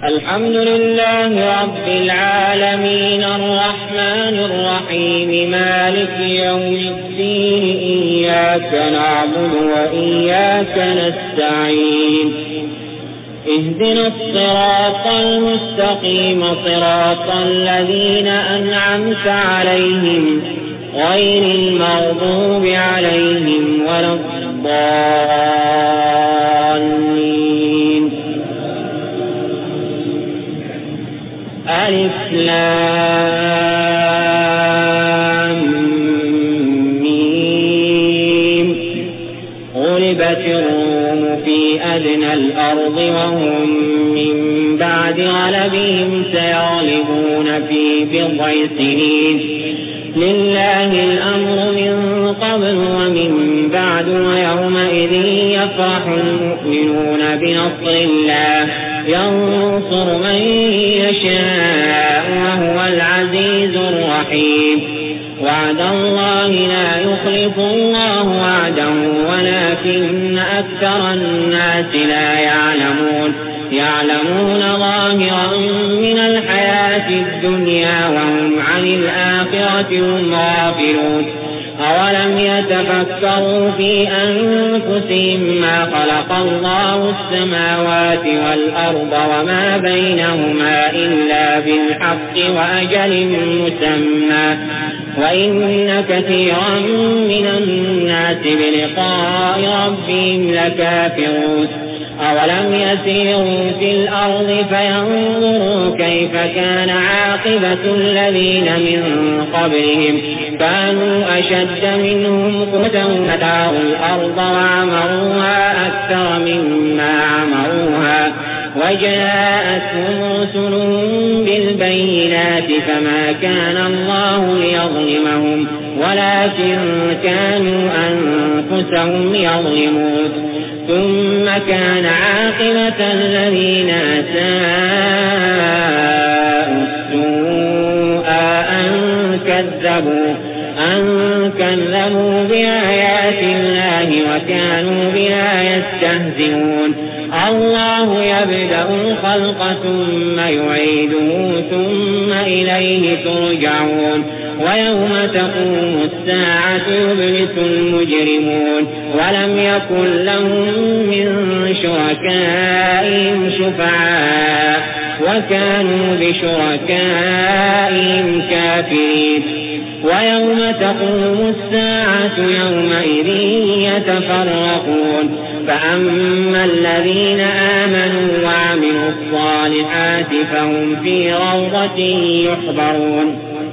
الحمد لله رب العالمين الرحمن الرحيم مالك يوم الدين إياك نعبد وإياك نستعين اهدنا الصراط المستقيم صراط الذين أنعمت عليهم غير المغضوب عليهم ولا الضالين ألف لام ميم غلبت الروم في أدنى الأرض وهم من بعد غلبهم سيغلبون في بضع سنين لله الأمر من قبل ومن بعد ويومئذ يفرح المؤمنون بنصر الله ينصر من يشاء وهو العزيز الرحيم وعد الله لا يخلف الله وعده ولكن أكثر الناس لا يعلمون ظاهرا من الحياة الدنيا وهم عن الآخرة هم غافلون أولم يتفكروا في أنفسهم ما خلق الله السماوات والأرض وما بينهما إلا بالحق وأجل مسمى وإن كثيرا من الناس بلقاء ربهم لكافرون أولم يسيروا في الأرض فينظروا كيف كان عاقبة الذين من قبلهم كانوا أشد منهم قوة وأثاروا الأرض وعمروها أكثر مما عمروها وجاءتهم رسلهم بالبينات فما كان الله ليظلمهم ولكن كانوا أنفسهم يظلمون ثم كان عاقبة الذين أساءوا السوء أن كذبوا بآيات الله وكانوا بها يستهزئون الله يبدأ الخلق ثم يعيده ثم إليه ترجعون ويوم تقوم الساعة يبلس المجرمون ولم يكن لهم من شركائهم شفعاء وكانوا بشركائهم كافرين ويوم تقوم الساعة يومئذ يتفرقون فأما الذين آمنوا وعملوا الصالحات فهم في روضة يحبرون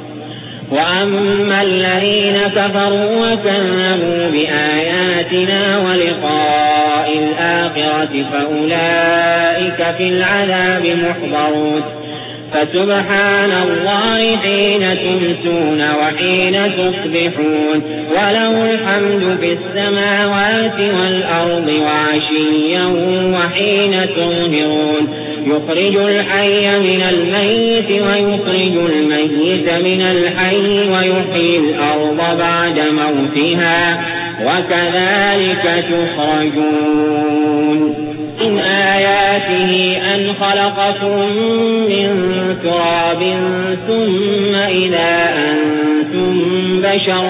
وأما الذين كفروا وكذبوا بآياتنا ولقاء الآخرة فأولئك في العذاب محضرون فسبحان الله حين تمسون وحين تصبحون وله الحمد في السماوات والأرض وعشيا وحين تظهرون يخرج الحي من الميت ويخرج الميت من الحي ويحيي الأرض بعد موتها وكذلك تخرجون من آياته أن خلقكم من تراب ثم إذا أنتم بشر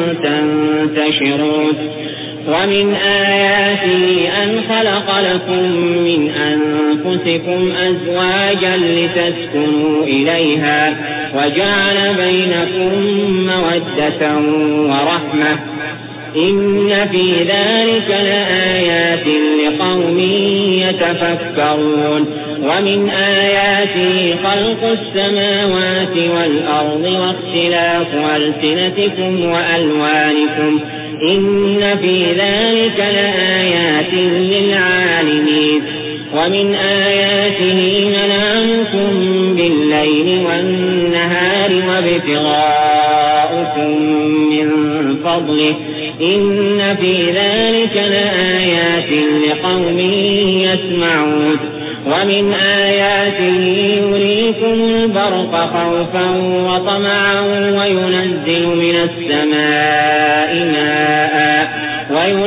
تنتشرون ومن آياته أن خلق لكم من أنفسكم أزواجا لتسكنوا إليها وجعل بينكم مودة ورحمة إن في ذلك لآيات لقوم يتفكرون ومن آياته خلق السماوات والأرض واختلاف ألسنتكم وألوانكم إن في ذلك لآيات للعالمين ومن آياته منامكم بالليل والنهار وابتغاؤكم من فضله إن في ذلك لآيات لقوم يسمعون ومن آياته يريكم البرق خوفا وطمعا وينزل من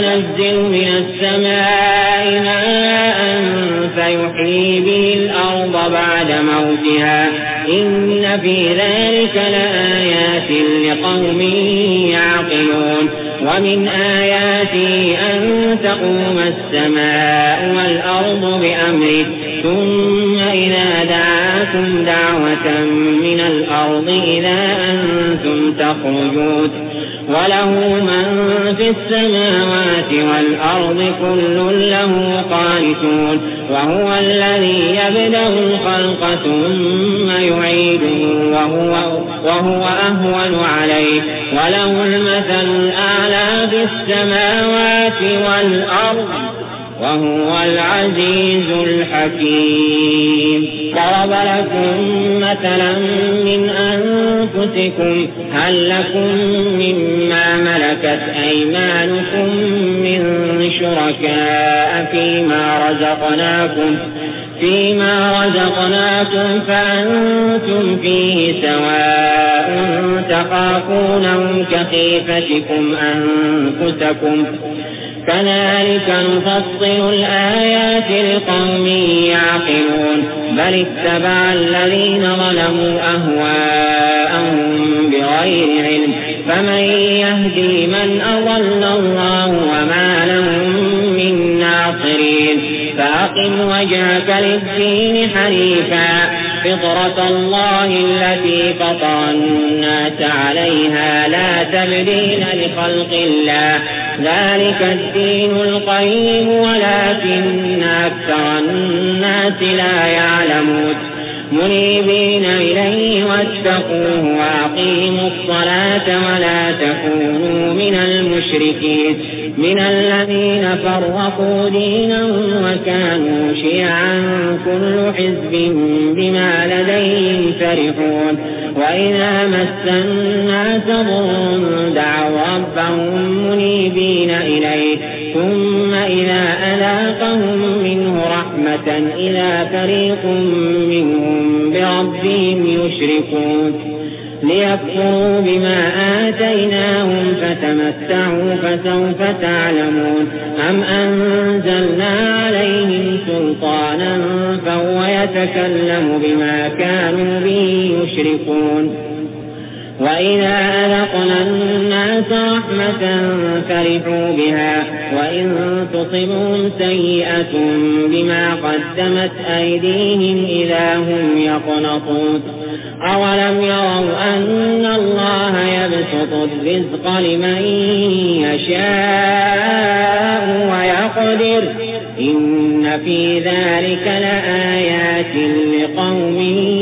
السماء ماء فيحيي به الأرض الأرض بعد موتها إن في ذلك لآيات لقوم يعقلون ومن آياته أن تقوم السماء والأرض بأمره ثم إذا دعاكم دعوة من الأرض إذا أنتم تخرجون وله من في السماوات والأرض كل له قانتون وهو الذي يبدأ الخلق ثم يعيده وهو أهون عليه وله المثل الأعلى في السماوات والأرض وهو العزيز الحكيم. ضرب لكم مثلا من أنفسكم هل لكم مما ملكت أيمانكم من شركاء فيما رزقناكم فأنتم فيه سواء تخافونهم كخيفتكم أنفسكم كذلك نفصل الآيات لقوم يعقلون بل اتبع الذين ظلموا أهواءهم بغير علم فمن يهدي من أضل الله وما لهم من ناصرين فأقم وجهك للدين حنيفا فطرة الله التي فطر الناس عليها لا تبديل لخلق الله ذلك الدين القيم ولكن أكثر الناس لا يعلمون منيبين إليه واتقوه وأقيموا الصلاة ولا تكونوا من المشركين من الذين فرقوا دينهم وكانوا شيعا كل حزب بما لديهم فرحون وإذا مس الناس ضر دعوا ربهم منيبين إليه ثم إذا أذاقهم منه رحمة إذا فريق منهم بربهم يشركون ليكفروا بما آتيناهم فتمتعوا فسوف تعلمون أم أنزلنا عليهم سلطانا فهو يتكلم بما كانوا به يشركون وإذا أذقنا الناس رحمة فرحوا بها وإن تصبهم سيئة بما قدمت أيديهم إذا هم يقنطون أولم يروا أن الله يبسط الرزق لمن يشاء ويقدر إن في ذلك لآيات لقوم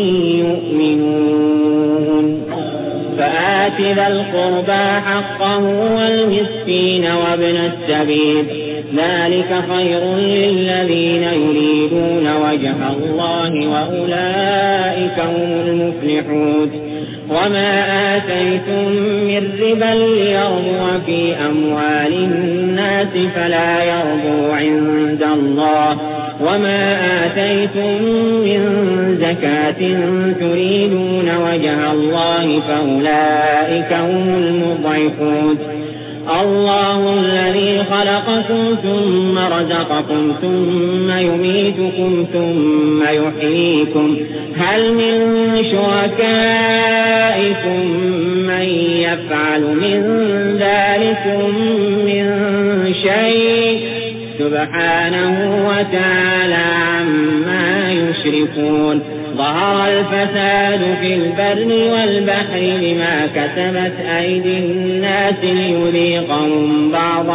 يؤمنون فآت ذا القربى حقه والمسكين وابن السبيل ذلك خير للذين يريدون وجه الله وأولئك هم المفلحون وما آتيتم من ربا ليربو في أموال الناس فلا يربو عند الله وما آتيتم من زكاة تريدون وجه الله فأولئك هم المضعفون الله الذي خلقكم ثم رزقكم ثم يميتكم ثم يحييكم هل من شركائكم من يفعل من ذلكم من شيء سبحانه وتعالى عما يشركون ظهر الفساد في البر والبحر بما كسبت أيدي الناس ليذيقهم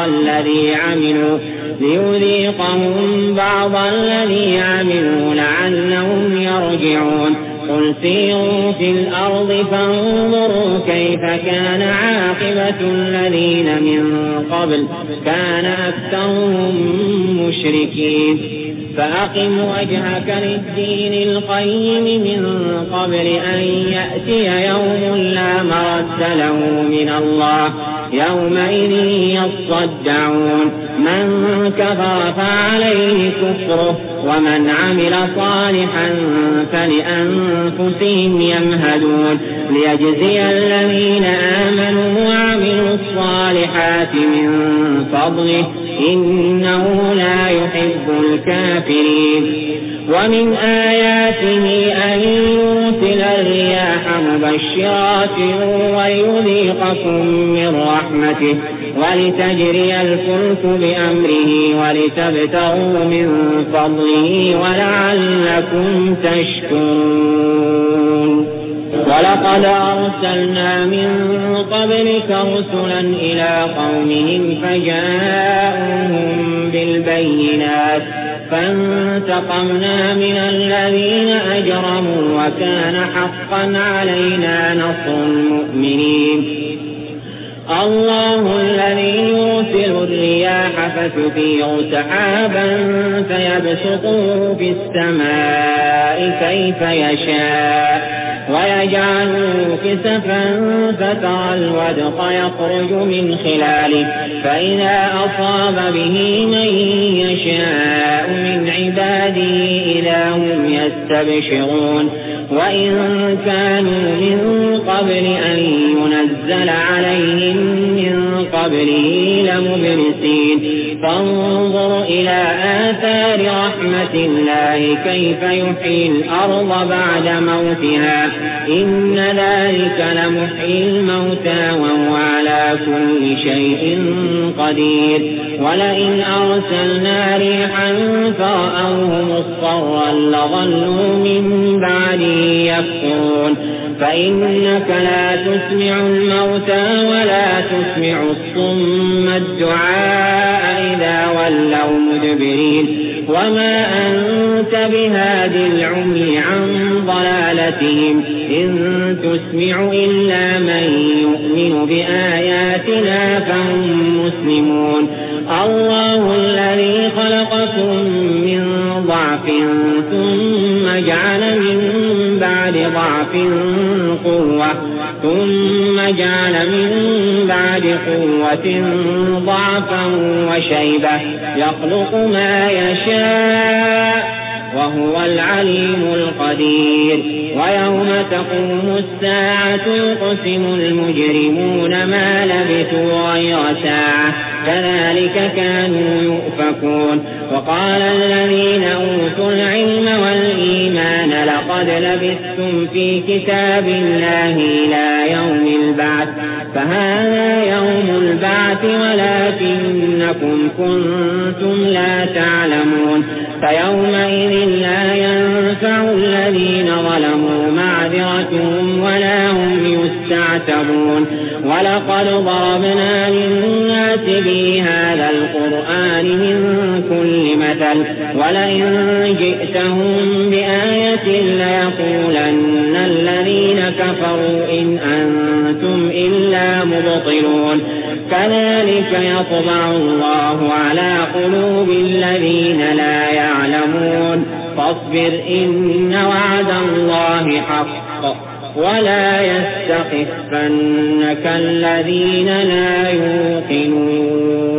بعض الذي عملوا لعلهم يرجعون قل سيروا في الأرض فانظروا كيف كان عاقبة الذين من قبل كان أكثرهم مشركين فأقم وجهك للدين القيم من قبل أن يأتي يوم لا مرد له من الله يومئذ يصدعون من كفر فعليه كفره ومن عمل صالحا فلأنفسهم يمهدون ليجزي الذين آمنوا وعملوا الصالحات من فضله إنه لا يحب الكافرين ومن آياته أن يرسل الرياح مبشرات ويذيقكم من رحمته ولتجري الفلك بأمره ولتبتغوا من فضله ولعلكم تشكرون. ولقد أرسلنا من قبلك رسلا إلى قومهم فجاءوهم بالبينات فانتقمنا من الذين أجرموا وكان حقا علينا نصر المؤمنين. الله الذي يرسل الرياح فتثير سحابا فيبسطه في السماء كيف يشاء ويجعله كسفا فترى الودق يخرج من خلاله فإذا أصاب به من يشاء من عباده إذا هم يستبشرون. وإن كانوا من قبل أن ينزل عليهم من قبله لمبلسين. فانظر إلى آثار رحمة الله كيف يحيي الأرض بعد موتها إن ذلك لمحيي الموتى وهو على كل شيء قدير. ولئن أرسلنا ريحا فرأوه مصفرا لظلوا من بعده يكفرون. فإنك لا تسمع الموتى ولا تسمع الصم الدعاء إذا ولوا مدبرين. وما أنت بهاد العمي عن ضلالتهم إن تسمع إلا من يؤمن بآياتنا فهم مسلمون. الله الذي خلقكم من ضعف ثم جعل من بعد ضعف قوة ثم جعل من بعد قوة ضعفا وشيبة يخلق ما يشاء وهو العليم القدير. ويوم تقوم الساعة يقسم المجرمون ما لبثوا غير ساعة كذلك كانوا يؤفكون. وقال الذين أوتوا العلم والإيمان لقد لبثتم في كتاب الله إلى يوم البعث فهذا يوم البعث ولكنكم كنتم لا تعلمون. فيومئذ لا ينفع الذين ظلموا معذرتهم ولا هم يستعتبون. ولقد ضربنا للناس في هذا القرآن من كل مثل ولئن جئتهم بآية ليقولن الذين كفروا إن أنتم إلا مبطلون. كذلك يطبع الله على قلوب الذين لا يعلمون. فاصبر إن وعد الله حق ولا يستخفنك الذين لا يوقنون.